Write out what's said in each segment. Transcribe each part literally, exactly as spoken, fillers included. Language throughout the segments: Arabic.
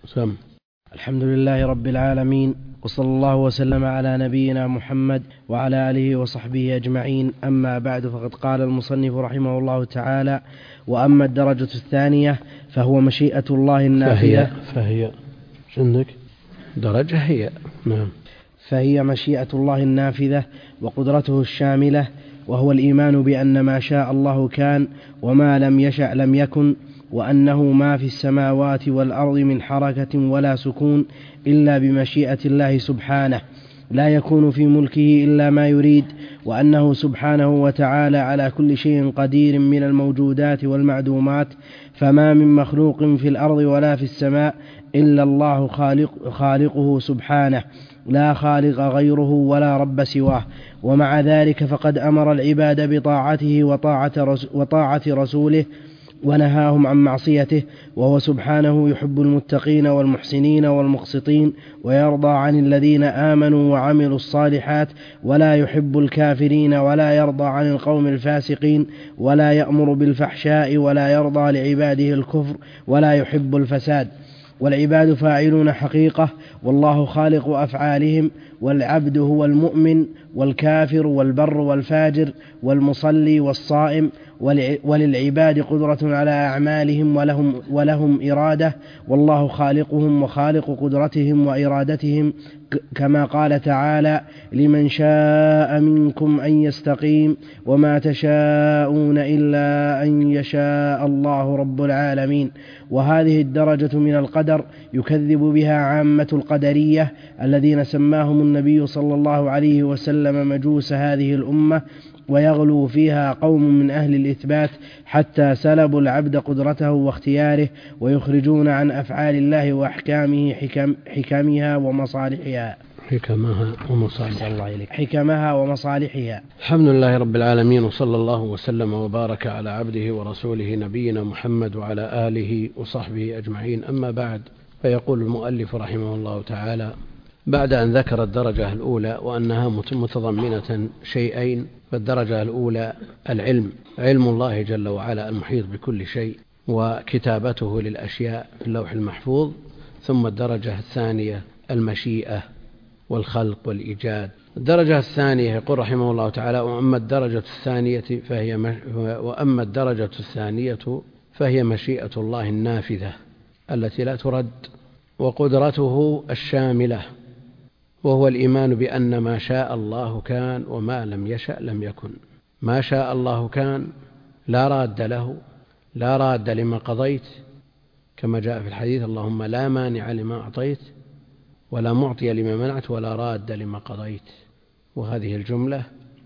سم. الحمد لله رب العالمين، وصلى الله وسلم على نبينا محمد وعلى آله وصحبه أجمعين. أما بعد، فقد قال المصنف رحمه الله تعالى: وأما الدرجة الثانية فهو مشيئة الله النافذة. فهي فهي عندك درجة هي نعم فهي مشيئة الله النافذة وقدرته الشاملة، وهو الإيمان بأن ما شاء الله كان وما لم يشأ لم يكن، وأنه ما في السماوات والأرض من حركة ولا سكون إلا بمشيئة الله سبحانه، لا يكون في ملكه إلا ما يريد، وأنه سبحانه وتعالى على كل شيء قدير من الموجودات والمعدومات، فما من مخلوق في الأرض ولا في السماء إلا الله خالق خالقه سبحانه، لا خالق غيره ولا رب سواه. ومع ذلك فقد أمر العباد بطاعته وطاعة, وطاعة رسوله، ونهاهم عن معصيته، وهو سبحانه يحب المتقين والمحسنين والمقسطين، ويرضى عن الذين آمنوا وعملوا الصالحات، ولا يحب الكافرين، ولا يرضى عن القوم الفاسقين، ولا يأمر بالفحشاء، ولا يرضى لعباده الكفر، ولا يحب الفساد. والعباد فاعلون حقيقة، والله خالق أفعالهم، والعبد هو المؤمن والكافر والبر والفاجر والمصلي والصائم، وللعباد قدرة على أعمالهم ولهم, ولهم إرادة، والله خالقهم وخالق قدرتهم وإرادتهم، كما قال تعالى: لمن شاء منكم أن يستقيم، وما تشاءون إلا أن يشاء الله رب العالمين. وهذه الدرجة من القدر يكذب بها عامة القدرية الذين سماهم النبي صلى الله عليه وسلم مجوس هذه الأمة، ويغلو فيها قوم من أهل الإثبات حتى سلبوا العبد قدرته واختياره، ويخرجون عن أفعال الله وأحكامه حكم حكمها ومصالحها حكمها ومصالحها حكمها ومصالحها الحمد لله رب العالمين، وصلى الله وسلم وبارك على عبده ورسوله نبينا محمد وعلى آله وصحبه أجمعين. أما بعد، فيقول المؤلف رحمه الله تعالى بعد أن ذكر الدرجة الأولى وأنها متضمنة شيئين: فالدرجة الأولى العلم، علم الله جل وعلا المحيط بكل شيء وكتابته للأشياء في اللوح المحفوظ. ثم الدرجة الثانية المشيئة والخلق والإيجاد. الدرجة الثانية يقول رحمه الله تعالى: وأما الدرجة الثانية فهي مش... وأما الدرجة الثانية فهي مشيئة الله النافذة التي لا ترد، وقدرته الشاملة، وهو الإيمان بأن ما شاء الله كان وما لم يشأ لم يكن. ما شاء الله كان، لا راد له، لا راد لما قضيت، كما جاء في الحديث: اللهم لا مانع لما أعطيت ولا معطي لما منعت ولا راد لما قضيت. وهذه الجملة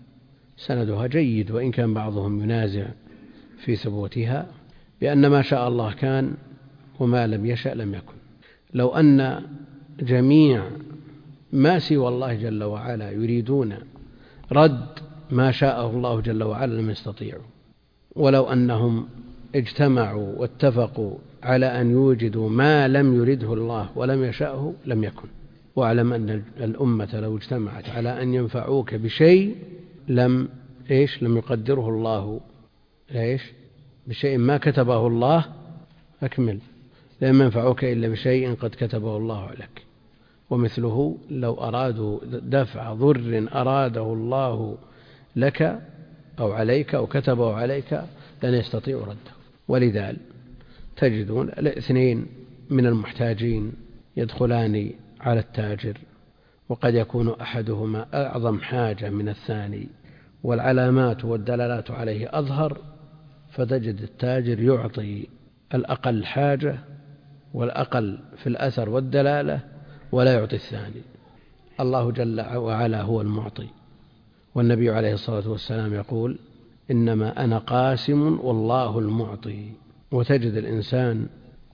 سندها جيد، وإن كان بعضهم ينازع في ثبوتها، بأن ما شاء الله كان وما لم يشأ لم يكن. لو أن جميع ما سوى الله جل وعلا يريدون رد ما شاءه الله جل وعلا لم يستطيعوا، ولو أنهم اجتمعوا واتفقوا على أن يوجدوا ما لم يرده الله ولم يشأه لم يكن. واعلم أن الأمة لو اجتمعت على أن ينفعوك بشيء لم إيش لم يقدره الله إيش بشيء ما كتبه الله، أكمل، لم ينفعوك إلا بشيء قد كتبه الله لك. ومثله لو أرادوا دفع ضر أراده الله لك أو عليك أو كتبه عليك لن يستطيعوا رده. ولذلك تجدون الاثنين من المحتاجين يدخلان على التاجر، وقد يكون أحدهما أعظم حاجة من الثاني، والعلامات والدلالات عليه أظهر، فتجد التاجر يعطي الأقل حاجة والأقل في الأثر والدلالة ولا يعطي الثاني. الله جل وعلا هو المعطي، والنبي عليه الصلاة والسلام يقول: إنما أنا قاسم والله المعطي. وتجد الإنسان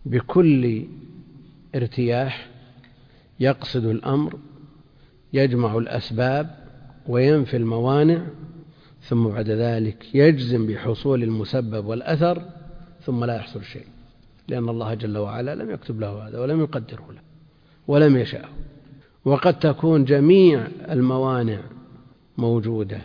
بكل ارتياح يقصد الأمر، يجمع الأسباب وينفي الموانع، ثم بعد ذلك يجزم بحصول المسبب والأثر، ثم لا يحصل شيء، لأن الله جل وعلا لم يكتب له هذا ولم يقدره له ولم يشاءه. وقد تكون جميع الموانع موجودة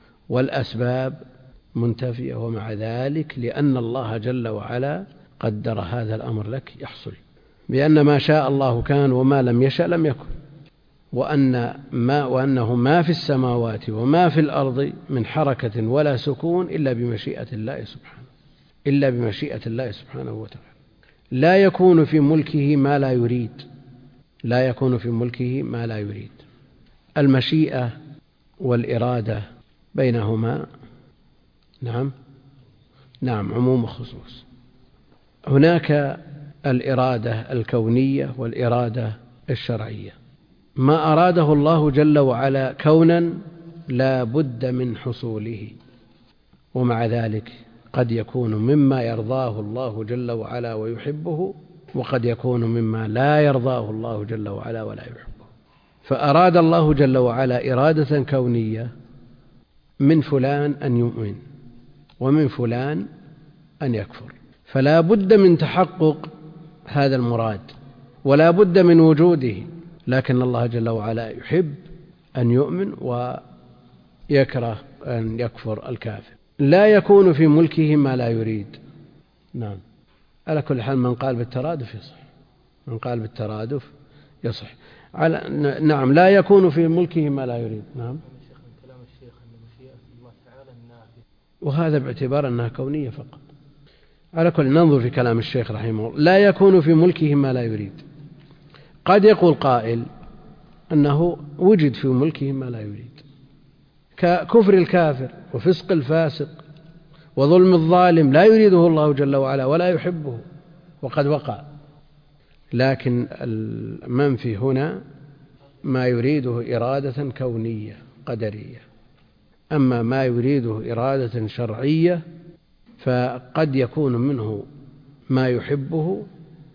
والأسباب منتفية، ومع ذلك لأن الله جل وعلا قدر هذا الأمر لك يحصل. بأن ما شاء الله كان وما لم يشأ لم يكن، وأن ما وأنه ما في السماوات وما في الأرض من حركة ولا سكون إلا بمشيئة الله سبحانه إلا بمشيئة الله سبحانه وتعالى. لا يكون في ملكه ما لا يريد لا يكون في ملكه ما لا يريد. المشيئة والإرادة بينهما نعم نعم عموم وخصوص. هناك الإرادة الكونية والإرادة الشرعية. ما أراده الله جل وعلا كونا لا بد من حصوله، ومع ذلك قد يكون مما يرضاه الله جل وعلا ويحبه، وقد يكون مما لا يرضاه الله جل وعلا ولا يحبه. فأراد الله جل وعلا إرادة كونية من فلان أن يؤمن ومن فلان أن يكفر، فلا بد من تحقق هذا المراد ولا بد من وجوده، لكن الله جل وعلا يحب أن يؤمن ويكره أن يكفر الكافر. لا يكون في ملكه ما لا يريد. نعم، على كل حال من قال بالترادف يصح من قال بالترادف يصح على نعم لا يكون في ملكه ما لا يريد. نعم، وهذا باعتبار أنها كونية فقط. على كل ننظر في كلام الشيخ رحمه الله. لا يكون في ملكه ما لا يريد. قد يقول قائل أنه وجد في ملكه ما لا يريد، ككفر الكافر وفسق الفاسق وظلم الظالم لا يريده الله جل وعلا ولا يحبه وقد وقع، لكن المنفي هنا ما يريده إرادة كونية قدرية. أما ما يريده إرادة شرعية فقد يكون منه ما يحبه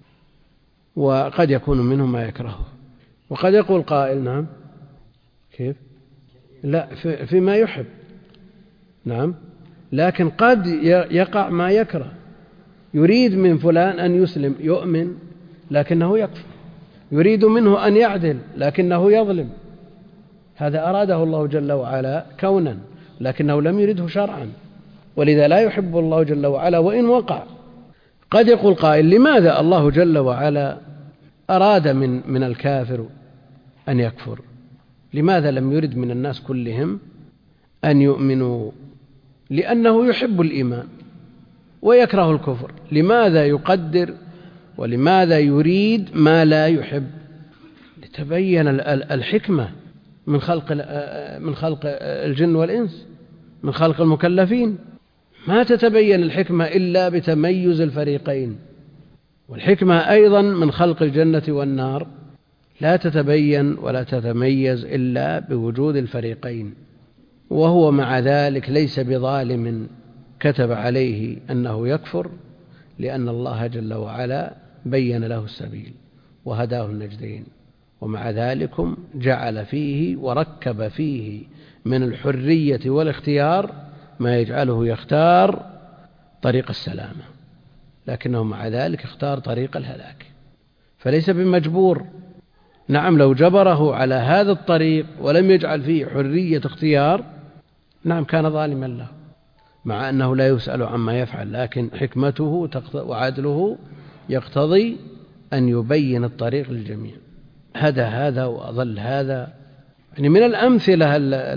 وقد يكون منه ما يكرهه. وقد يقول قائل نعم كيف لا في فيما يحب نعم، لكن قد يقع ما يكره. يريد من فلان أن يسلم يؤمن لكنه يكفر، يريد منه أن يعدل لكنه يظلم. هذا أراده الله جل وعلا كونا لكنه لم يرده شرعا، ولذا لا يحب الله جل وعلا وإن وقع. قد يقول قائل لماذا الله جل وعلا أراد من من الكافر أن يكفر؟ لماذا لم يرد من الناس كلهم أن يؤمنوا؟ لأنه يحب الإيمان ويكره الكفر. لماذا يقدر ولماذا يريد ما لا يحب؟ لتبين الحكمة من خلق من خلق الجن والإنس، من خلق المكلفين. ما تتبين الحكمة إلا بتميز الفريقين، والحكمة أيضا من خلق الجنة والنار لا تتبين ولا تتميز إلا بوجود الفريقين. وهو مع ذلك ليس بظالم كتب عليه أنه يكفر، لأن الله جل وعلا بين له السبيل وهداه النجدين، ومع ذلك جعل فيه وركب فيه من الحرية والاختيار ما يجعله يختار طريق السلامة، لكنه مع ذلك اختار طريق الهلاك، فليس بمجبور. نعم، لو جبره على هذا الطريق ولم يجعل فيه حرية اختيار نعم كان ظالما له، مع أنه لا يسأل عما يفعل، لكن حكمته وعدله يقتضي أن يبين الطريق للجميع. هدى هذا وأضل هذا. يعني من الأمثلة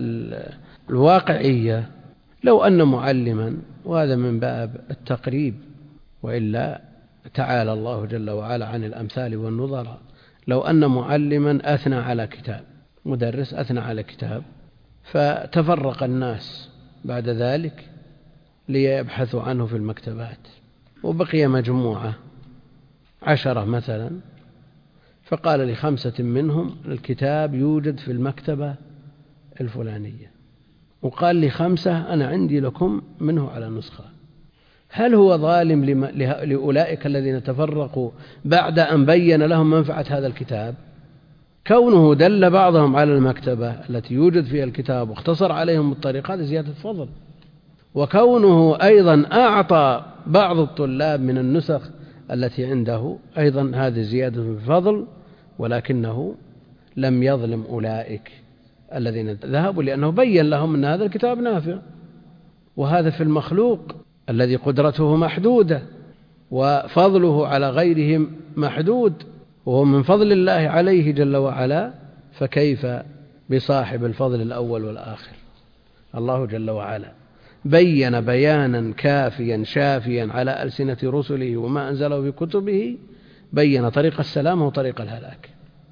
الواقعية لو أن معلما، وهذا من باب التقريب وإلا تعالى الله جل وعلا عن الأمثال والنظراء، لو أن معلما أثنى على كتاب، مدرس أثنى على كتاب، فتفرق الناس بعد ذلك ليبحثوا عنه في المكتبات، وبقي مجموعة عشرة مثلا، فقال لخمسة منهم الكتاب يوجد في المكتبة الفلانية، وقال لخمسة أنا عندي لكم منه على نسخة. هل هو ظالم لأولئك الذين تفرقوا بعد أن بين لهم منفعة هذا الكتاب؟ كونه دل بعضهم على المكتبة التي يوجد فيها الكتاب واختصر عليهم الطريق هذا زيادة فضل، وكونه أيضا أعطى بعض الطلاب من النسخ التي عنده أيضا هذه زيادة فضل، ولكنه لم يظلم أولئك الذين ذهبوا، لأنه بين لهم أن هذا الكتاب نافع. وهذا في المخلوق الذي قدرته محدودة وفضله على غيرهم محدود وهو من فضل الله عليه جل وعلا، فكيف بصاحب الفضل الأول والآخر؟ الله جل وعلا بين بيانا كافيا شافيا على ألسنة رسله وما أنزله في كتبه، بين طريق السلام وطريق الهلاك،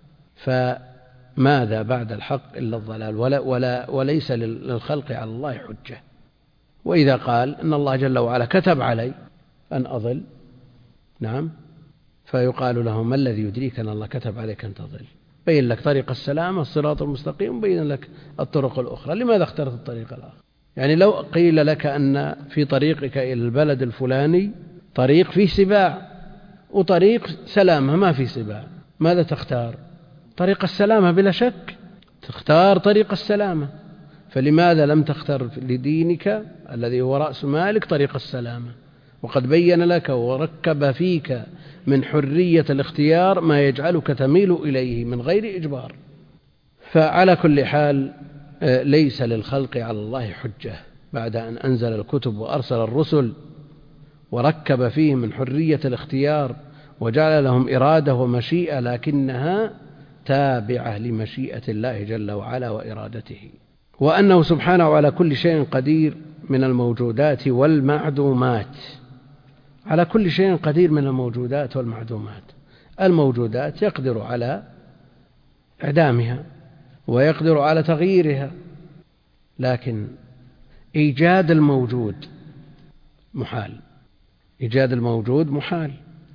فماذا بعد الحق إلا الضلال، ولا ولا وليس للخلق على الله حجة. وإذا قال إن الله جل وعلا كتب علي أن أضل، نعم، فيقال له ما الذي يدريك أن الله كتب عليك أن تضل؟ بين لك طريق السلام الصراط المستقيم، بين لك الطرق الأخرى، لماذا اخترت الطريق الآخر؟ يعني لو قيل لك أن في طريقك إلى البلد الفلاني طريق فيه سباع وطريق سلامة ما فيه سباع، ماذا تختار؟ طريق السلامة بلا شك، تختار طريق السلامة. فلماذا لم تختر لدينك الذي هو رأس مالك طريق السلامة، وقد بين لك وركب فيك من حرية الاختيار ما يجعلك تميل إليه من غير إجبار؟ فعلى كل حال ليس للخلق على الله حجة بعد أن أنزل الكتب وأرسل الرسل وركب فيه من حرية الاختيار وجعل لهم إرادة ومشيئة، لكنها تابعة لمشيئة الله جل وعلا وإرادته، وأنه سبحانه على كل شيء قدير من الموجودات والمعدومات، على كل شيء قدير من الموجودات والمعدومات. الموجودات يقدر على إعدامها ويقدر على تغييرها، لكن إيجاد الموجود محال، إيجاد الموجود محال.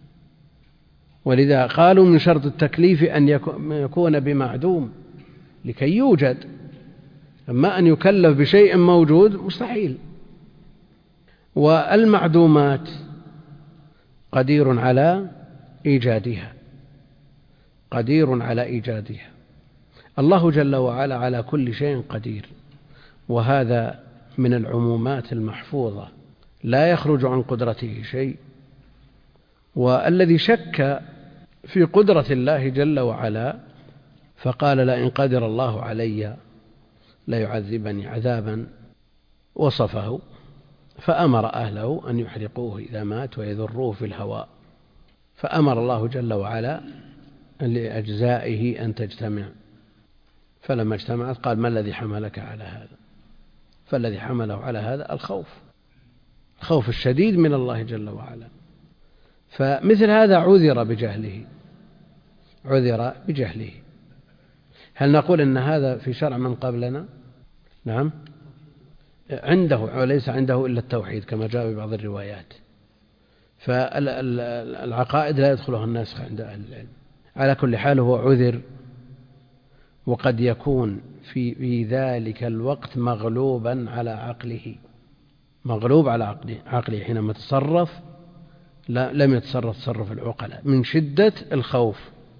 ولذا قالوا من شرط التكليف أن يكون بمعدوم لكي يوجد، أما أن يكلف بشيء موجود مستحيل. والمعدومات قدير على إيجادها، قدير على إيجادها. الله جل وعلا على كل شيء قدير، وهذا من العمومات المحفوظة لا يخرج عن قدرته شيء. والذي شك في قدرة الله جل وعلا فقال لئن قدر الله علي ليعذبني عذابا وصفه، فأمر أهله أن يحرقوه إذا مات ويذروه في الهواء، فأمر الله جل وعلا لأجزائه أن تجتمع، فلما اجتمعت قال ما الذي حملك على هذا؟ فالذي حمله على هذا الخوف، الخوف الشديد من الله جل وعلا. فمثل هذا عذر بجهله، عذر بجهله. هل نقول إن هذا في شرع من قبلنا؟ نعم، عنده وليس عنده إلا التوحيد كما جاء في بعض الروايات، فالعقائد لا يدخلها الناسخ عند أهل العلم. على كل حال هو عذر، وقد يكون في, في ذلك الوقت مغلوبا على عقله، مغلوب على عقله, عقله حينما تصرف لا لم يتصرف تصرف العقلاء من شدة الخوف.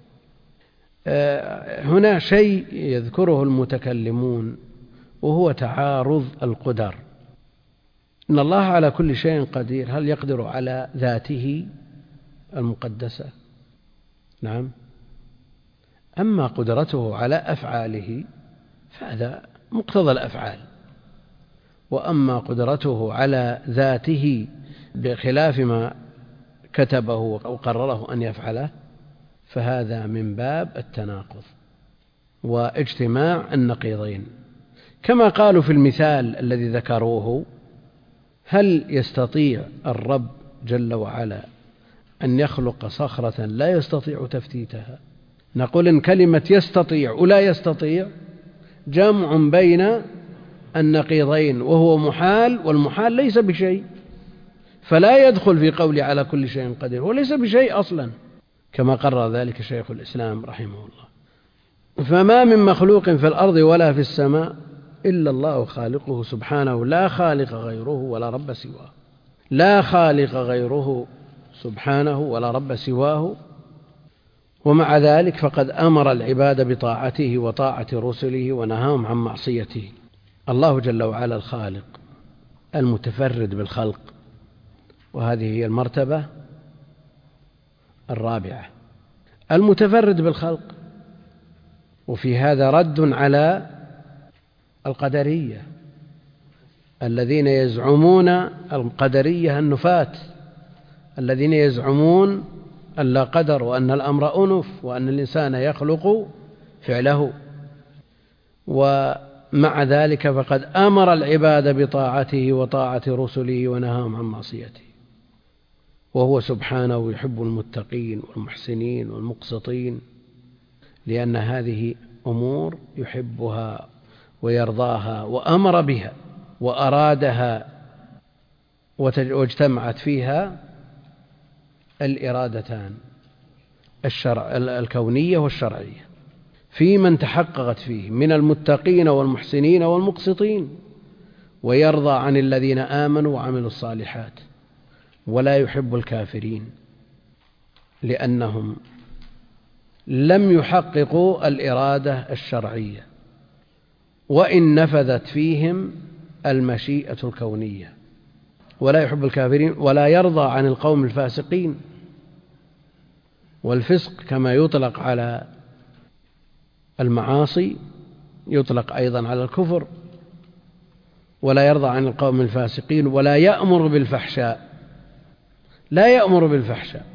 هنا شيء يذكره المتكلمون وهو تعارض القدر. إن الله على كل شيء قدير، هل يقدر على ذاته المقدسة؟ نعم. أما قدرته على أفعاله فهذا مقتضى الأفعال، وأما قدرته على ذاته بخلاف ما كتبه وقرره أن يفعله فهذا من باب التناقض واجتماع النقيضين. كما قالوا في المثال الذي ذكروه: هل يستطيع الرب جل وعلا أن يخلق صخرة لا يستطيع تفتيتها؟ نقول إن كلمة يستطيع ولا يستطيع جمع بين النقيضين، وهو محال، والمحال ليس بشيء، فلا يدخل في قولي على كل شيء قدير، وليس بشيء أصلا، كما قرر ذلك شيخ الإسلام رحمه الله. فما من مخلوق في الأرض ولا في السماء إلا الله خالقه سبحانه، لا خالق غيره ولا رب سواه، لا خالق غيره سبحانه ولا رب سواه. ومع ذلك فقد أمر العباد بطاعته وطاعة رسله ونهاهم عن معصيته. الله جل وعلا الخالق المتفرد بالخلق، وهذه هي المرتبة الرابعة، المتفرد بالخلق. وفي هذا رد على القدرية الذين يزعمون، القدرية النفاة الذين يزعمون أن لا قدر، وأن الأمر أنف، وأن الإنسان يخلق فعله. ومع ذلك فقد أمر العباد بطاعته وطاعة رسله ونهاهم عن معصيته، وهو سبحانه يحب المتقين والمحسنين والمقسطين، لأن هذه أمور يحبها ويرضاها وأمر بها وأرادها، واجتمعت فيها الإرادتان الشرع الكونية والشرعية في من تحققت فيه من المتقين والمحسنين والمقسطين، ويرضى عن الذين آمنوا وعملوا الصالحات، ولا يحب الكافرين لأنهم لم يحققوا الإرادة الشرعية، وإن نفذت فيهم المشيئة الكونية. ولا يحب الكافرين ولا يرضى عن القوم الفاسقين، والفسق كما يطلق على المعاصي يطلق أيضا على الكفر. ولا يرضى عن القوم الفاسقين، ولا يأمر بالفحشاء، لا يأمر بالفحشاء،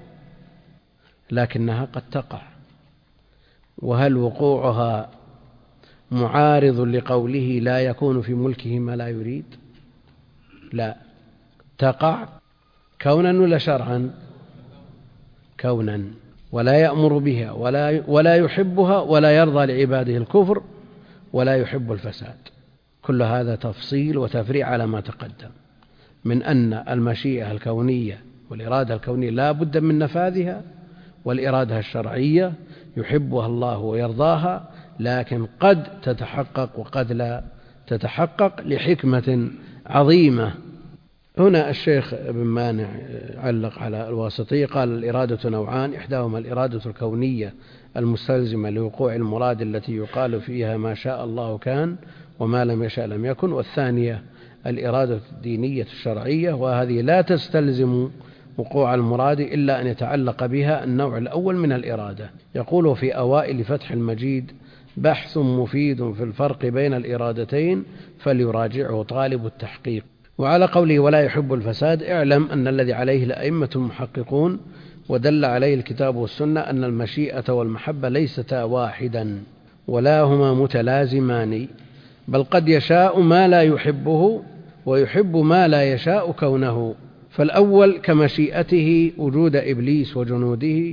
لكنها قد تقع. وهل وقوعها معارض لقوله لا يكون في ملكه ما لا يريد؟ لا، تقع كونا ولا شرعا؟ كونا. ولا يأمر بها ولا ولا يحبها، ولا يرضى لعباده الكفر، ولا يحب الفساد. كل هذا تفصيل وتفريع على ما تقدم من أن المشيئة الكونية والإرادة الكونية لا بد من نفاذها، والإرادة الشرعية يحبها الله ويرضاها، لكن قد تتحقق وقد لا تتحقق لحكمة عظيمة. هنا الشيخ ابن مانع علق على الواسطية، قال الإرادة نوعان: إحداهما الإرادة الكونية المستلزمة لوقوع المراد التي يقال فيها ما شاء الله كان وما لم يشاء لم يكن، والثانية الإرادة الدينية الشرعية، وهذه لا تستلزم وقوع المراد إلا أن يتعلق بها النوع الأول من الإرادة. يقول في أوائل فتح المجيد: بحث مفيد في الفرق بين الإرادتين فليراجعه طالب التحقيق. وعلى قوله ولا يحب الفساد، اعلم أن الذي عليه الأئمة المحققون ودل عليه الكتاب والسنة أن المشيئة والمحبة ليستا واحدا ولا هما متلازمان، بل قد يشاء ما لا يحبه ويحب ما لا يشاء كونه. فالأول كمشيئته وجود إبليس وجنوده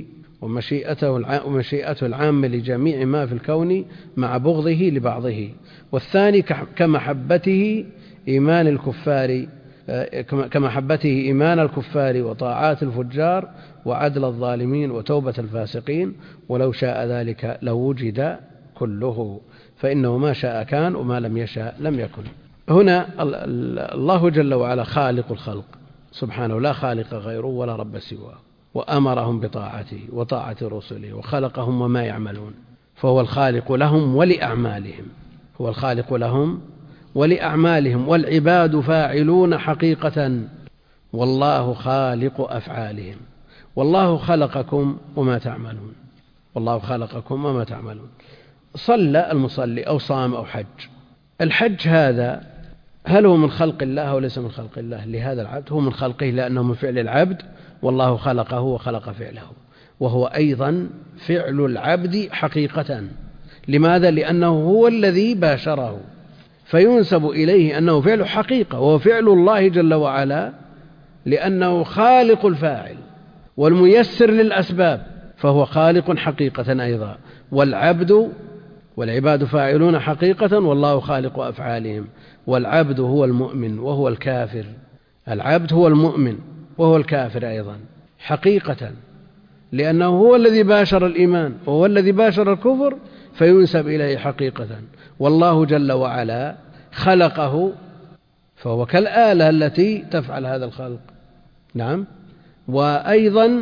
ومشيئته العامة لجميع ما في الكون مع بغضه لبعضه، والثاني كمحبته إيمان الكفار كمحبته إيمان الكفار وطاعات الفجار وعدل الظالمين وتوبة الفاسقين، ولو شاء ذلك لوجد كله، فإنه ما شاء كان وما لم يشاء لم يكن. هنا الله جل وعلا خالق الخلق سبحانه، لا خالق غيره ولا رب سواه، وأمرهم بطاعته وطاعة رسله، وخلقهم وما يعملون، فهو الخالق لهم ولأعمالهم، هو الخالق لهم ولأعمالهم، والعباد فاعلون حقيقة، والله خالق أفعالهم. والله خلقكم وما تعملون، والله خلقكم وما تعملون. صلى المصلي أو صام أو حج، الحج هذا هل هو من خلق الله أو ليس من خلق الله؟ لهذا العبد هو من خلقه لأنه من فعل العبد، والله خلقه وخلق فعله، وهو أيضا فعل العبد حقيقة. لماذا؟ لأنه هو الذي باشره، فينسب إليه أنه فعل حقيقة، وهو فعل الله جل وعلا، لأنه خالق الفاعل والميسر للأسباب، فهو خالق حقيقة أيضا. والعبد والعباد فاعلون حقيقة، والله خالق أفعالهم. والعبد هو المؤمن وهو الكافر، العبد هو المؤمن وهو الكافر أيضا حقيقة، لأنه هو الذي باشر الإيمان وهو الذي باشر الكفر، فينسب إليه حقيقة. والله جل وعلا خلقه، فهو كالآلة التي تفعل هذا الخلق، نعم، وأيضا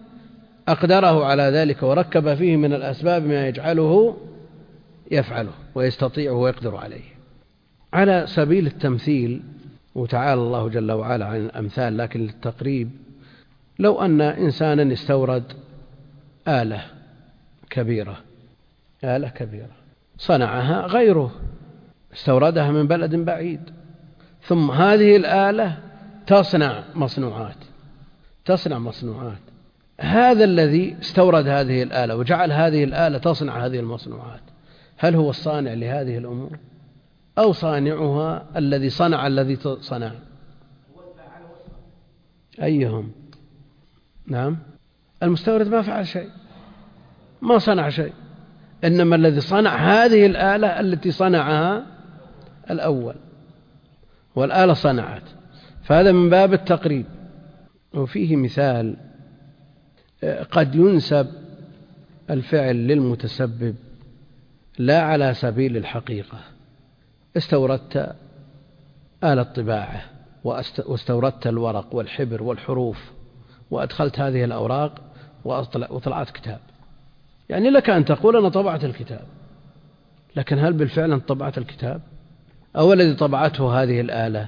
أقدره على ذلك وركب فيه من الأسباب ما يجعله يفعله ويستطيعه ويقدر عليه. على سبيل التمثيل، وتعالى الله جل وعلا عن الأمثال لكن للتقريب، لو أن إنسانا استورد آلة كبيرة آلة كبيرة صنعها غيره، استوردها من بلد بعيد، ثم هذه الآلة تصنع مصنوعات تصنع مصنوعات هذا الذي استورد هذه الآلة وجعل هذه الآلة تصنع هذه المصنوعات، هل هو الصانع لهذه الأمور أو صانعها الذي صنع الذي صنع؟ أيهم؟ نعم، المستورد ما فعل شيء، ما صنع شيء، إنما الذي صنع هذه الآلة التي صنعها الأول، والآلة صنعت، فهذا من باب التقريب. وفيه مثال قد ينسب الفعل للمتسبب لا على سبيل الحقيقة. استوردت آلة طباعة واستوردت الورق والحبر والحروف وأدخلت هذه الأوراق وطلعت كتاب، يعني لك أن تقول أنا طبعت الكتاب، لكن هل بالفعل أنت طبعت الكتاب أو الذي طبعته هذه الآلة؟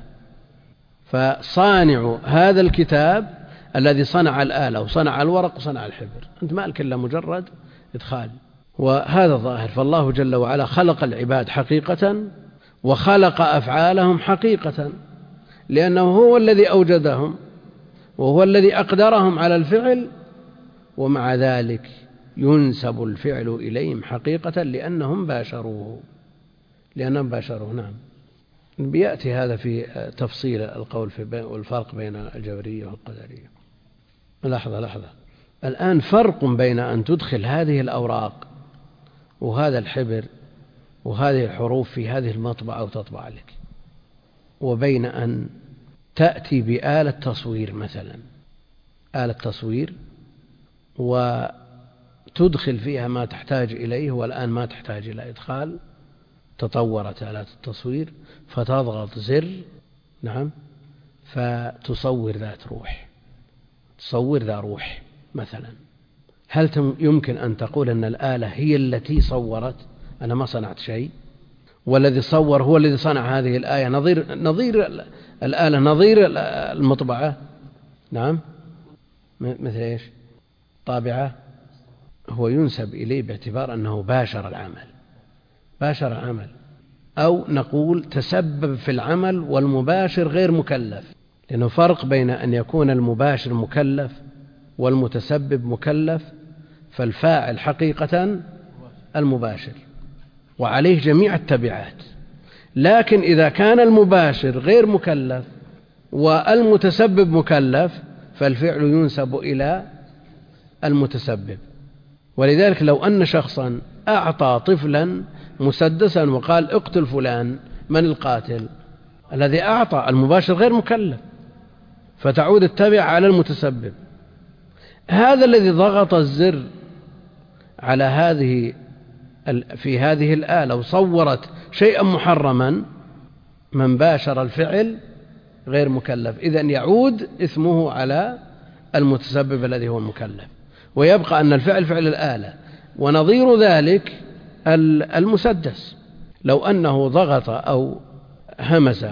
فصانع هذا الكتاب الذي صنع الآلة وصنع الورق وصنع الحبر، أنت ما لك إلا مجرد إدخال. وهذا ظاهر، فالله جل وعلا خلق العباد حقيقة وخلق أفعالهم حقيقة، لأنه هو الذي أوجدهم وهو الذي أقدرهم على الفعل، ومع ذلك ينسب الفعل إليهم حقيقة لأنهم باشروه لأنهم باشروه نعم. بيأتي هذا في تفصيل القول في والفرق بين الجبرية والقدرية. لحظة لحظة الآن فرق بين أن تدخل هذه الأوراق وهذا الحبر وهذه الحروف في هذه المطبعة وتطبع لك، وبين أن تأتي بآلة تصوير مثلا، آلة تصوير وتدخل فيها ما تحتاج إليه، والآن ما تحتاج إلى إدخال، تطورت آلات التصوير فتضغط زر نعم فتصور ذات روح، تصور ذا روح مثلا. هل يمكن أن تقول أن الآلة هي التي صورت؟ أنا ما صنعت شيء، والذي صور هو الذي صنع هذه الآية، نظير نظير الآلة نظير المطبعة نعم، مثل إيش؟ طابعة. هو ينسب إليه باعتبار أنه باشر العمل، باشر العمل، أو نقول تسبب في العمل والمباشر غير مكلف، لأنه فرق بين أن يكون المباشر مكلف والمتسبب مكلف، فالفاعل حقيقة المباشر وعليه جميع التبعات، لكن إذا كان المباشر غير مكلف والمتسبب مكلف فالفعل ينسب إلى المتسبب. ولذلك لو أن شخصا أعطى طفلا مسدسا وقال اقتل فلان، من القاتل؟ الذي أعطى، المباشر غير مكلف، فتعود التبع على المتسبب. هذا الذي ضغط الزر على هذه في هذه الآلة وصورت شيئا محرما، من باشر الفعل غير مكلف، إذن يعود إثمه على المتسبب الذي هو المكلف، ويبقى أن الفعل فعل الآلة. ونظير ذلك المسدس، لو أنه ضغط أو همس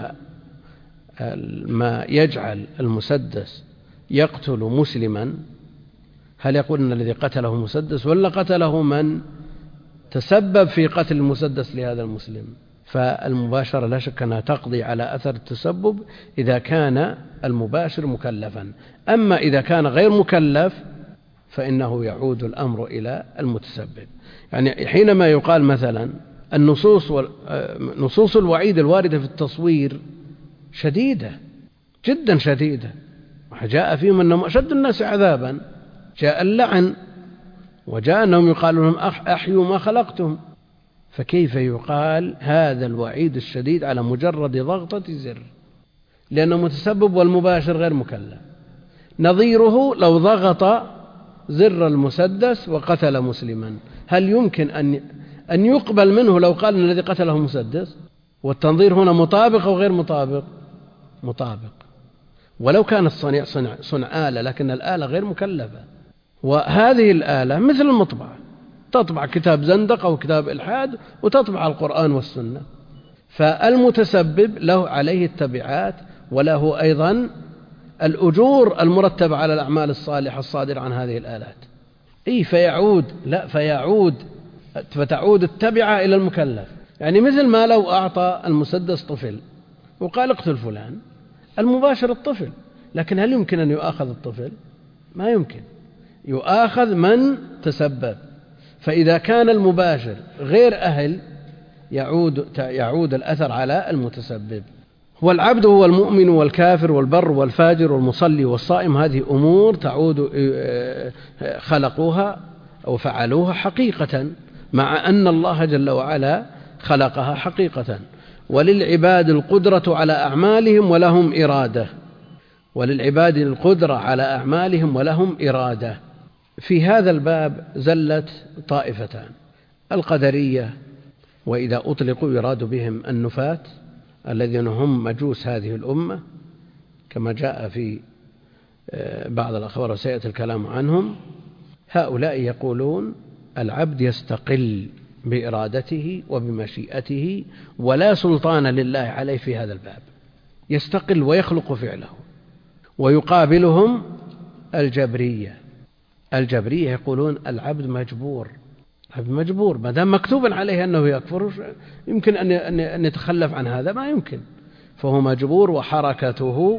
ما يجعل المسدس يقتل مسلما، هل يقول أن الذي قتله مسدس ولا قتله من تسبب في قتل المسدس لهذا المسلم؟ فالمباشرة لا شك أنها تقضي على أثر التسبب إذا كان المباشر مكلفا، أما إذا كان غير مكلف فإنه يعود الأمر إلى المتسبب. يعني حينما يقال مثلا النصوص نصوص الوعيد الواردة في التصوير شديدة جدا شديدة، وجاء فيهم أنهم أشد الناس عذابا، جاء اللعن، وجاء أنهم يقال لهم أحيوا ما خلقتم، فكيف يقال هذا الوعيد الشديد على مجرد ضغطة زر؟ لأنه متسبب والمباشر غير مكلف. نظيره لو ضغط زر المسدس وقتل مسلما، هل يمكن أن أن يقبل منه لو قال أن الذي قتله مسدس؟ والتنظير هنا مطابق أو غير مطابق؟ مطابق، ولو كان الصنيع صنع, صنع آلة، لكن الآلة غير مكلفة. وهذه الآلة مثل المطبعة، تطبع كتاب زندق أو كتاب إلحاد وتطبع القرآن والسنة، فالمتسبب له عليه التبعات وله أيضا الأجور المرتبة على الأعمال الصالحة الصادرة عن هذه الآلات. إيه فيعود لا فيعود فتعود التبعة إلى المكلف. يعني مثل ما لو أعطى المسدس طفل وقال اقتل فلان، المباشر الطفل، لكن هل يمكن أن يؤاخذ الطفل؟ ما يمكن، يؤاخذ من تسبب. فإذا كان المباشر غير أهل يعود, يعود الأثر على المتسبب. والعبد هو المؤمن والكافر والبر والفاجر والمصلي والصائم، هذه أمور تعود خلقوها أو فعلوها حقيقة، مع أن الله جل وعلا خلقها حقيقة. وللعباد القدرة على أعمالهم ولهم إرادة، وللعباد القدرة على أعمالهم ولهم إرادة. في هذا الباب زلت طائفتان: القدرية، وإذا أطلقوا يراد بهم النفاة الذين هم مجوس هذه الأمة كما جاء في بعض الأخبار وسيأتي الكلام عنهم. هؤلاء يقولون العبد يستقل بإرادته وبمشيئته ولا سلطان لله عليه في هذا الباب، يستقل ويخلق فعله. ويقابلهم الجبرية. الجبرية يقولون العبد مجبور، العبد مجبور ما دام مكتوبا عليه أنه يكفر، يمكن أن يتخلف عن هذا؟ ما يمكن، فهو مجبور، وحركته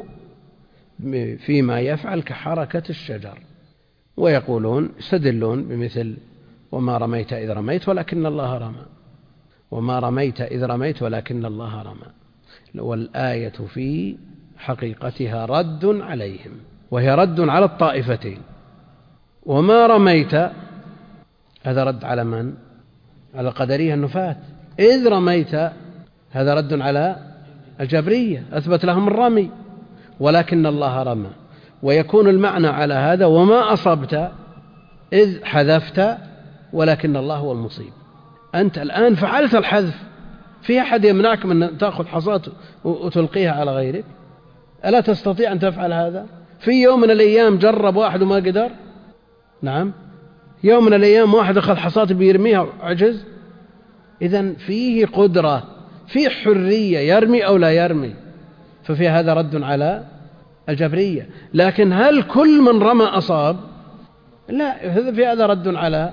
فيما يفعل كحركة الشجر. ويقولون يستدلون بمثل وما رميت إذ رميت ولكن الله رمى، وما رميت إذ رميت ولكن الله رمى. والآية في حقيقتها رد عليهم، وهي رد على الطائفتين. وما رميت هذا رد على من؟ على القدرية النفاة. إذ رميت هذا رد على الجبرية، أثبت لهم الرمي ولكن الله رمى. ويكون المعنى على هذا وما أصبت إذ حذفت ولكن الله هو المصيب. أنت الآن فعلت الحذف، في أحد يمنعك من أن تأخذ حصاة وتلقيها على غيرك؟ ألا تستطيع أن تفعل هذا؟ في يوم من الأيام جرب واحد وما قدر؟ نعم، يوم من الأيام واحد أخذ حصاة بيرميها وعجز. إذن فيه قدرة، فيه حرية، يرمي أو لا يرمي. ففي هذا رد على الجبرية. لكن هل كل من رمى أصاب؟ لا، في هذا رد على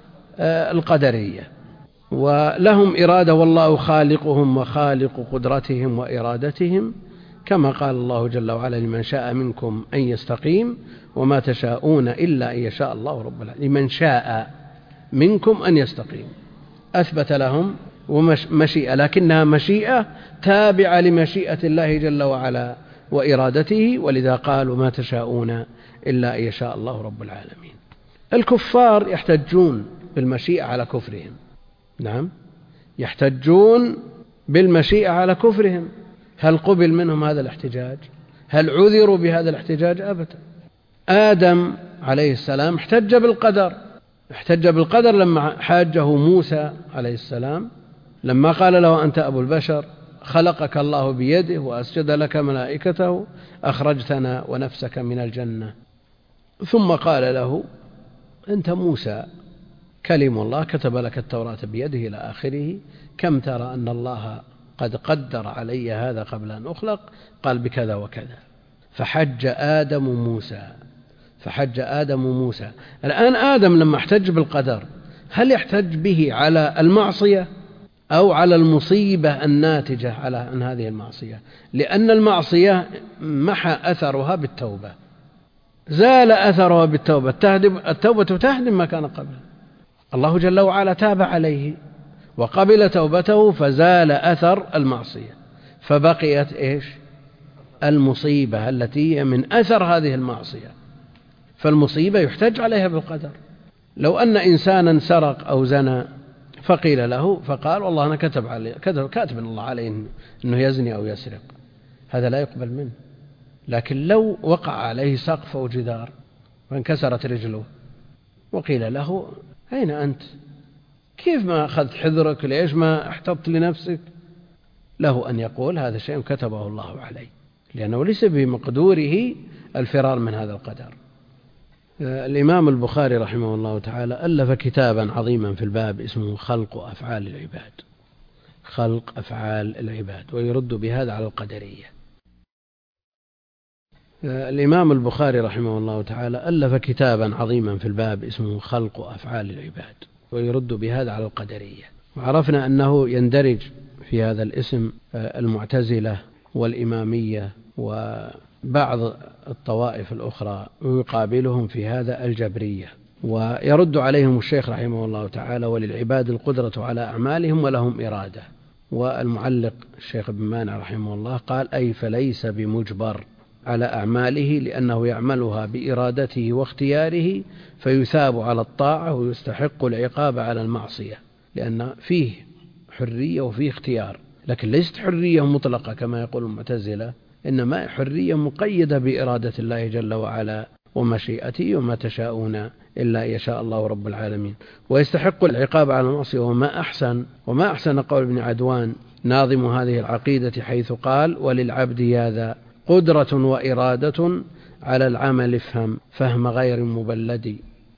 القدرية. ولهم إرادة والله خالقهم وخالق قدرتهم وإرادتهم، كما قال الله جل وعلا لمن شاء منكم أن يستقيم وما تشاءون إلا أن يشاء الله رب العالمين. لمن شاء منكم أن يستقيم، أثبت لهم ومشيئة، لكنها مشيئة تابعة لمشيئة الله جل وعلا وإرادته، ولذا قالوا ما تشاءون إلا أن يشاء الله رب العالمين. الكفار يحتجون بالمشيئة على كفرهم. نعم، يحتجون بالمشيئة على كفرهم. هل قبل منهم هذا الاحتجاج؟ هل عذروا بهذا الاحتجاج؟ أبدا. آدم عليه السلام احتج بالقدر، احتج بالقدر لما حاجه موسى عليه السلام، لما قال له أنت أبو البشر، خلقك الله بيده وأسجد لك ملائكته، أخرجتنا ونفسك من الجنة. ثم قال له أنت موسى كلم الله، كتب لك التوراة بيده إلى آخره، كم ترى أن الله قد قدر علي هذا قبل أن أخلق؟ قال بكذا وكذا. فحج آدم موسى فحج آدم موسى الآن آدم لما احتج بالقدر، هل يحتج به على المعصية أو على المصيبة الناتجة على عن هذه المعصية؟ لأن المعصية محى أثرها بالتوبة، زال أثرها بالتوبة. التوبة تهدم ما كان قبله. الله جل وعلا تاب عليه وقبل توبته فزال أثر المعصية، فبقيت إيش؟ المصيبة التي من أثر هذه المعصية. فالمصيبة يحتج عليها بالقدر. لو أن إنسانا سرق أو زنى فقيل له فقال والله أنا كتب عليه كتب كاتب الله عليه أنه يزني أو يسرق، هذا لا يقبل منه. لكن لو وقع عليه سقف أو جدار وانكسرت رجله وقيل له أين أنت؟ كيف ما أخذت حذرك؟ ليش ما احتطت لنفسك؟ له أن يقول هذا شيء كتبه الله عليه، لأنه ليس بمقدوره الفرار من هذا القدر. الإمام البخاري رحمه الله تعالى ألف كتابا عظيما في الباب اسمه خلق أفعال العباد، خلق أفعال العباد، ويرد بهذا على القدرية. الإمام البخاري رحمه الله تعالى ألف كتابا عظيما في الباب اسمه خلق أفعال العباد، ويرد بهذا على القدرية. وعرفنا أنه يندرج في هذا الاسم المعتزلة والإمامية بعض الطوائف الأخرى ويقابلهم في هذا الجبرية. ويرد عليهم الشيخ رحمه الله تعالى: وللعباد القدرة على أعمالهم ولهم إرادة. والمعلق الشيخ ابن مانع رحمه الله قال: أي فليس بمجبر على أعماله لأنه يعملها بإرادته واختياره فيثاب على الطاعة ويستحق العقاب على المعصية، لأن فيه حرية وفيه اختيار، لكن ليست حرية مطلقة كما يقول المعتزلة، إنما حرية مقيدة بإرادة الله جل وعلا ومشيئته، وما تشاءون إلا يشاء الله رب العالمين. ويستحق العقاب على المعصية. وما أحسن وما أحسن قول ابن عدوان ناظم هذه العقيدة حيث قال: وللعبد ياذا قدرة وإرادة على العمل افهم فهم غير مبلد،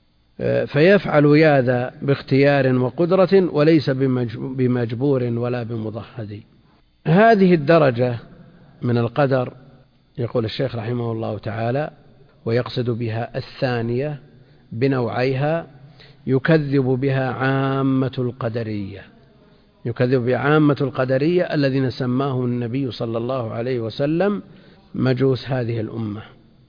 فيفعل ياذا باختيار وقدرة وليس بمجبور ولا بمضحد. هذه الدرجة من القدر يقول الشيخ رحمه الله تعالى ويقصد بها الثانية بنوعيها يكذب بها عامة القدرية يكذب بها عامة القدرية الذين سماه النبي صلى الله عليه وسلم مجوس هذه الأمة.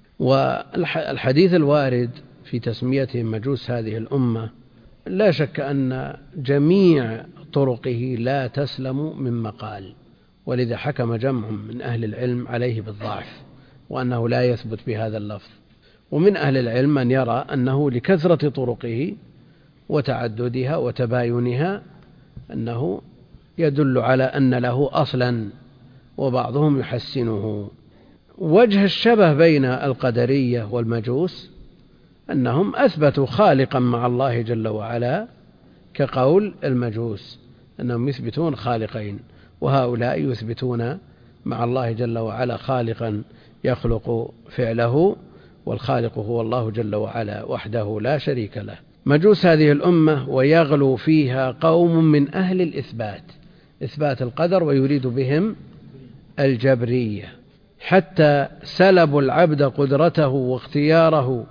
والحديث الوارد في تسميتهم مجوس هذه الأمة لا شك أن جميع طرقه لا تسلم من مقال، ولذا حكم جمع من أهل العلم عليه بالضعف وأنه لا يثبت بهذا اللفظ. ومن أهل العلم من يرى أنه لكثرة طرقه وتعددها وتباينها أنه يدل على أن له أصلا، وبعضهم يحسنه. وجه الشبه بين القدرية والمجوس أنهم أثبتوا خالقا مع الله جل وعلا كقول المجوس أنهم يثبتون خالقين، وهؤلاء يثبتون مع الله جل وعلا خالقا يخلق فعله، والخالق هو الله جل وعلا وحده لا شريك له. مجوس هذه الأمة ويغلو فيها قوم من أهل الإثبات إثبات القدر، ويريد بهم الجبرية، حتى سلبوا العبد قدرته واختياره،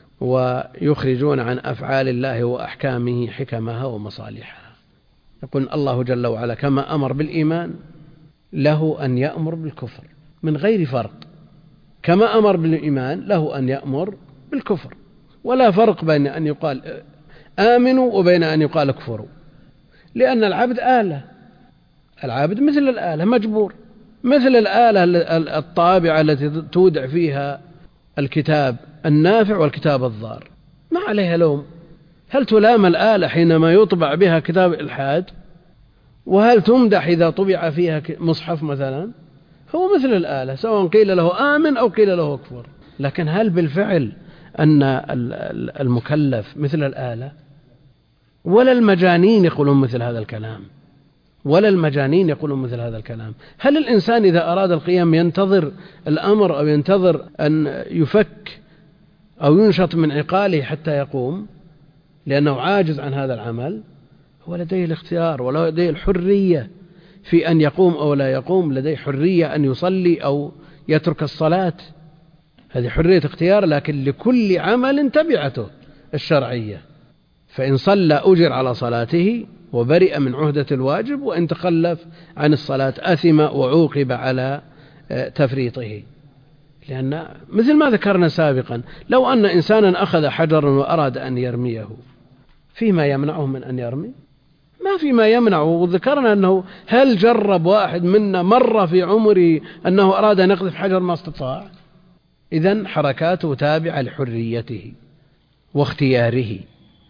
ويخرجون عن أفعال الله وأحكامه حكمها ومصالحها. يقول الله جل وعلا كما أمر بالإيمان له أن يأمر بالكفر من غير فرق، كما أمر بالإيمان له أن يأمر بالكفر، ولا فرق بين أن يقال آمنوا وبين أن يقال كفروا، لأن العبد آلة، العبد مثل الآلة مجبور، مثل الآلة الطابعة التي تودع فيها الكتاب النافع والكتاب الضار، ما عليها لوم. هل تلام الآلة حينما يطبع بها كتاب الإلحاد؟ وهل تمدح إذا طبع فيها مصحف مثلا؟ هو مثل الآلة، سواء قيل له آمن أو قيل له كفر. لكن هل بالفعل أن المكلف مثل الآلة؟ ولا المجانين يقولون مثل هذا الكلام، ولا المجانين يقولون مثل هذا الكلام. هل الإنسان إذا أراد القيام ينتظر الأمر أو ينتظر أن يفك أو ينشط من عقاله حتى يقوم لأنه عاجز عن هذا العمل؟ هو لديه الاختيار ولا لديه الحرية في أن يقوم أو لا يقوم، لديه حرية أن يصلي أو يترك الصلاة، هذه حرية اختيار. لكن لكل عمل تبعته الشرعية، فإن صلى أجر على صلاته وبرئ من عهدة الواجب، وإن تخلف عن الصلاة أثم وعوقب على تفريطه. لأن مثل ما ذكرنا سابقا، لو أن إنسانا أخذ حجرا وأراد أن يرميه، فيما يمنعه من أن يرمي؟ ما فيما يمنعه. وذكرنا أنه هل جرب واحد منا مرة في عمره أنه أراد أن يقذف حجر ما استطاع؟ إذن حركاته تابعة لحريته واختياره.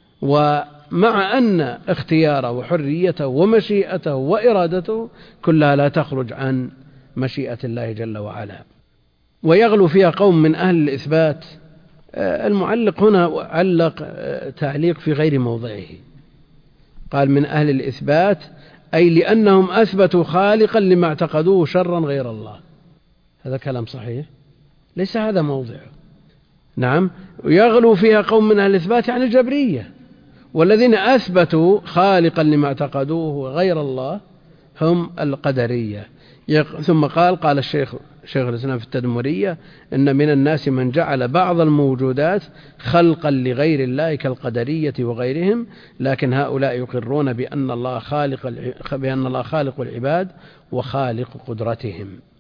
ومع أن اختياره وحريته ومشيئته وإرادته كلها لا تخرج عن مشيئة الله جل وعلا. ويغلو فيها قوم من أهل الإثبات. المعلق هنا علق تعليق في غير موضعه، قال من أهل الإثبات أي لأنهم أثبتوا خالقا لما اعتقدوه شرا غير الله. هذا كلام صحيح، ليس هذا موضعه. نعم، يغلو فيها قوم من أهل الإثبات يعني الجبرية، والذين أثبتوا خالقا لما اعتقدوه غير الله هم القدرية. ثم قال قال الشيخ شيخ الإسلام في التدمرية إن من الناس من جعل بعض الموجودات خلقا لغير الله كالقدرية وغيرهم، لكن هؤلاء يقرون بأن الله خالق بأن الله خالق العباد وخالق قدرتهم.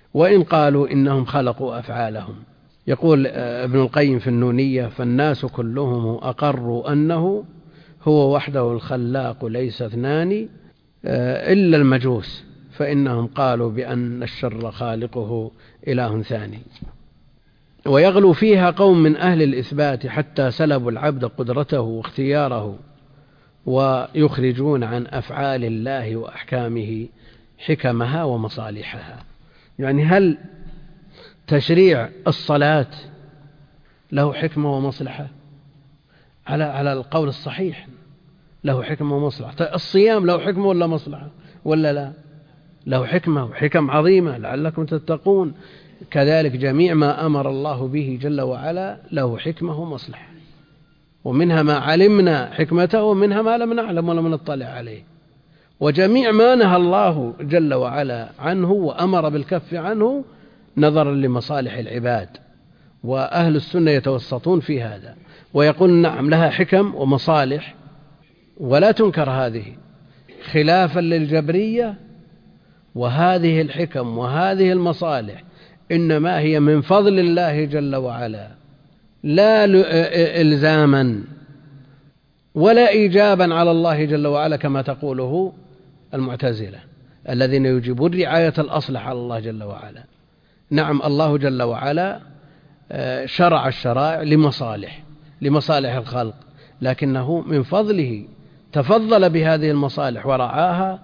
وإن قالوا إنهم خلقوا أفعالهم. يقول ابن القيم في النونية: فالناس كلهم أقروا أنه هو وحده الخلاق ليس اثنان إلا المجوس، فإنهم قالوا بأن الشر خالقه إله ثاني. ويغلو فيها قوم من أهل الإثبات حتى سلبوا العبد قدرته واختياره، ويخرجون عن أفعال الله وأحكامه حكمها ومصالحها. يعني هل تشريع الصلاة له حكمة ومصلحة؟ على على القول الصحيح له حكمة ومصلحة. الصيام له حكمة ولا مصلحة ولا لا؟ له حكمة وحكم عظيمة لعلكم تتقون. كذلك جميع ما أمر الله به جل وعلا له حكمة ومصلحة، ومنها ما علمنا حكمته ومنها ما لم نعلم ولم نطلع عليه. وجميع ما نهى الله جل وعلا عنه وأمر بالكف عنه نظرا لمصالح العباد. وأهل السنة يتوسطون في هذا ويقول نعم لها حكم ومصالح ولا تنكر هذه، خلافا للجبرية. وهذه الحكم وهذه المصالح إنما هي من فضل الله جل وعلا، لا إلزاما ولا إيجابا على الله جل وعلا كما تقوله المعتزلة الذين يجيبون رعاية الأصلح على الله جل وعلا. نعم الله جل وعلا شرع الشرائع لمصالح لمصالح الخلق، لكنه من فضله تفضل بهذه المصالح ورعاها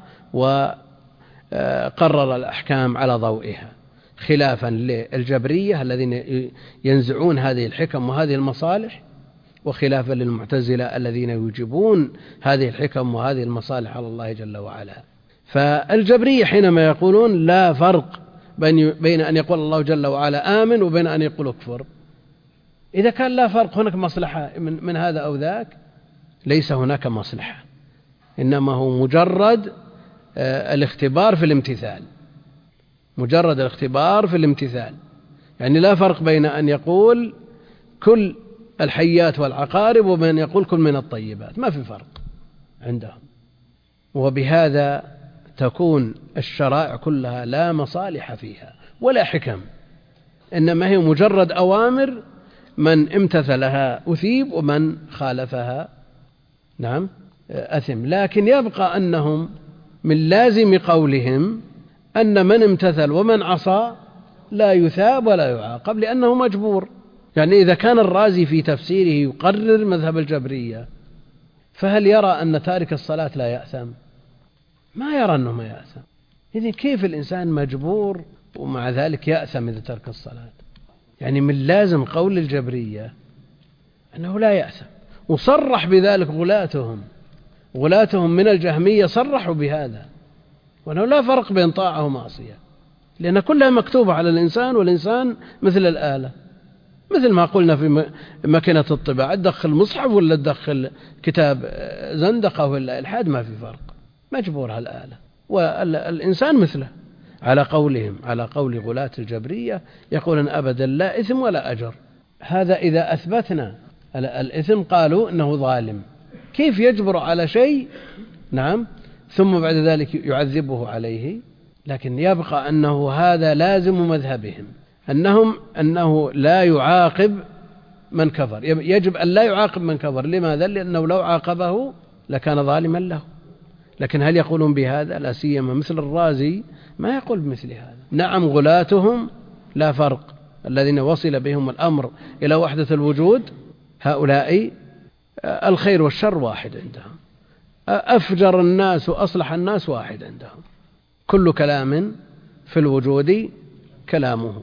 وقرر الأحكام على ضوئها، خلافا للجبرية الذين ينزعون هذه الحكم وهذه المصالح، وخلافا للمعتزلة الذين يوجبون هذه الحكم وهذه المصالح على الله جل وعلا. فالجبرية حينما يقولون لا فرق بين أن يقول الله جل وعلا آمن وبين أن يقول اكفر، إذا كان لا فرق هناك مصلحة من, من هذا أو ذاك، ليس هناك مصلحة، إنما هو مجرد الاختبار في الامتثال، مجرد الاختبار في الامتثال. يعني لا فرق بين أن يقول كل الحيات والعقارب وبين أن يقول كل من الطيبات، ما في فرق عندهم. وبهذا تكون الشرائع كلها لا مصالح فيها ولا حكم، إنما هي مجرد أوامر، من امتثلها أثيب ومن خالفها نعم أثم. لكن يبقى أنهم من لازم قولهم أن من امتثل ومن عصى لا يثاب ولا يعاقب لأنه مجبور. يعني إذا كان الرازي في تفسيره يقرر مذهب الجبرية، فهل يرى أن تارك الصلاة لا يأثم؟ ما يرى أنه ما يأثم. إذن كيف الإنسان مجبور ومع ذلك يأثم إذا ترك الصلاة؟ يعني من لازم قول الجبرية أنه لا يأثم، وصرح بذلك غلاتهم غلاتهم من الجهمية، صرحوا بهذا، وأنه لا فرق بين طاعة ومعصية، لأن كلها مكتوبة على الإنسان، والإنسان مثل الآلة، مثل ما قلنا في ماكينة الطباعة، تدخل مصحف ولا تدخل كتاب زندقة ولا إلحاد، ما في فرق، مجبورها الآلة، والإنسان مثله. على قولهم على قول غلاة الجبرية يقولون أبدا لا إثم ولا أجر. هذا إذا أثبتنا الإثم قالوا إنه ظالم، كيف يجبر على شيء نعم ثم بعد ذلك يعذبه عليه؟ لكن يبقى أنه هذا لازم مذهبهم، أنهم أنه لا يعاقب من كفر، يجب أن لا يعاقب من كفر. لماذا؟ لأنه لو عاقبه لكان ظالما له. لكن هل يقولون بهذا؟ لا سيما مثل الرازي ما يقول بمثل هذا. نعم غلاتهم لا فرق، الذين وصل بهم الأمر إلى وحدة الوجود، هؤلاء الخير والشر واحد عندهم، أفجر الناس وأصلح الناس واحد عندهم، كل كلام في الوجود كلامه.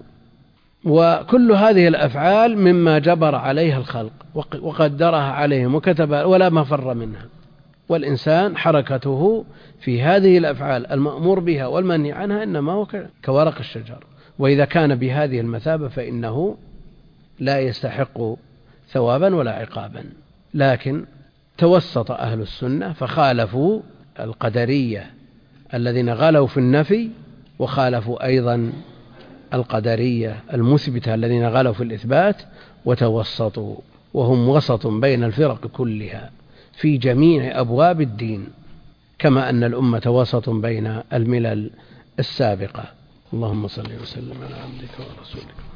وكل هذه الأفعال مما جبر عليها الخلق وقدرها عليهم وكتبها ولا مفر منها، والإنسان حركته في هذه الأفعال المأمور بها والمنهي عنها إنما هو كورق الشجر، وإذا كان بهذه المثابة فإنه لا يستحق ثوابا ولا عقابا. لكن توسط أهل السنة فخالفوا القدرية الذين غلوا في النفي، وخالفوا أيضا القدرية المثبتة الذين غلوا في الإثبات، وتوسطوا، وهم وسط بين الفرق كلها في جميع أبواب الدين، كما أن الأمة وسط بين الملل السابقة. اللهم صل وسلم على عبدك ورسولك.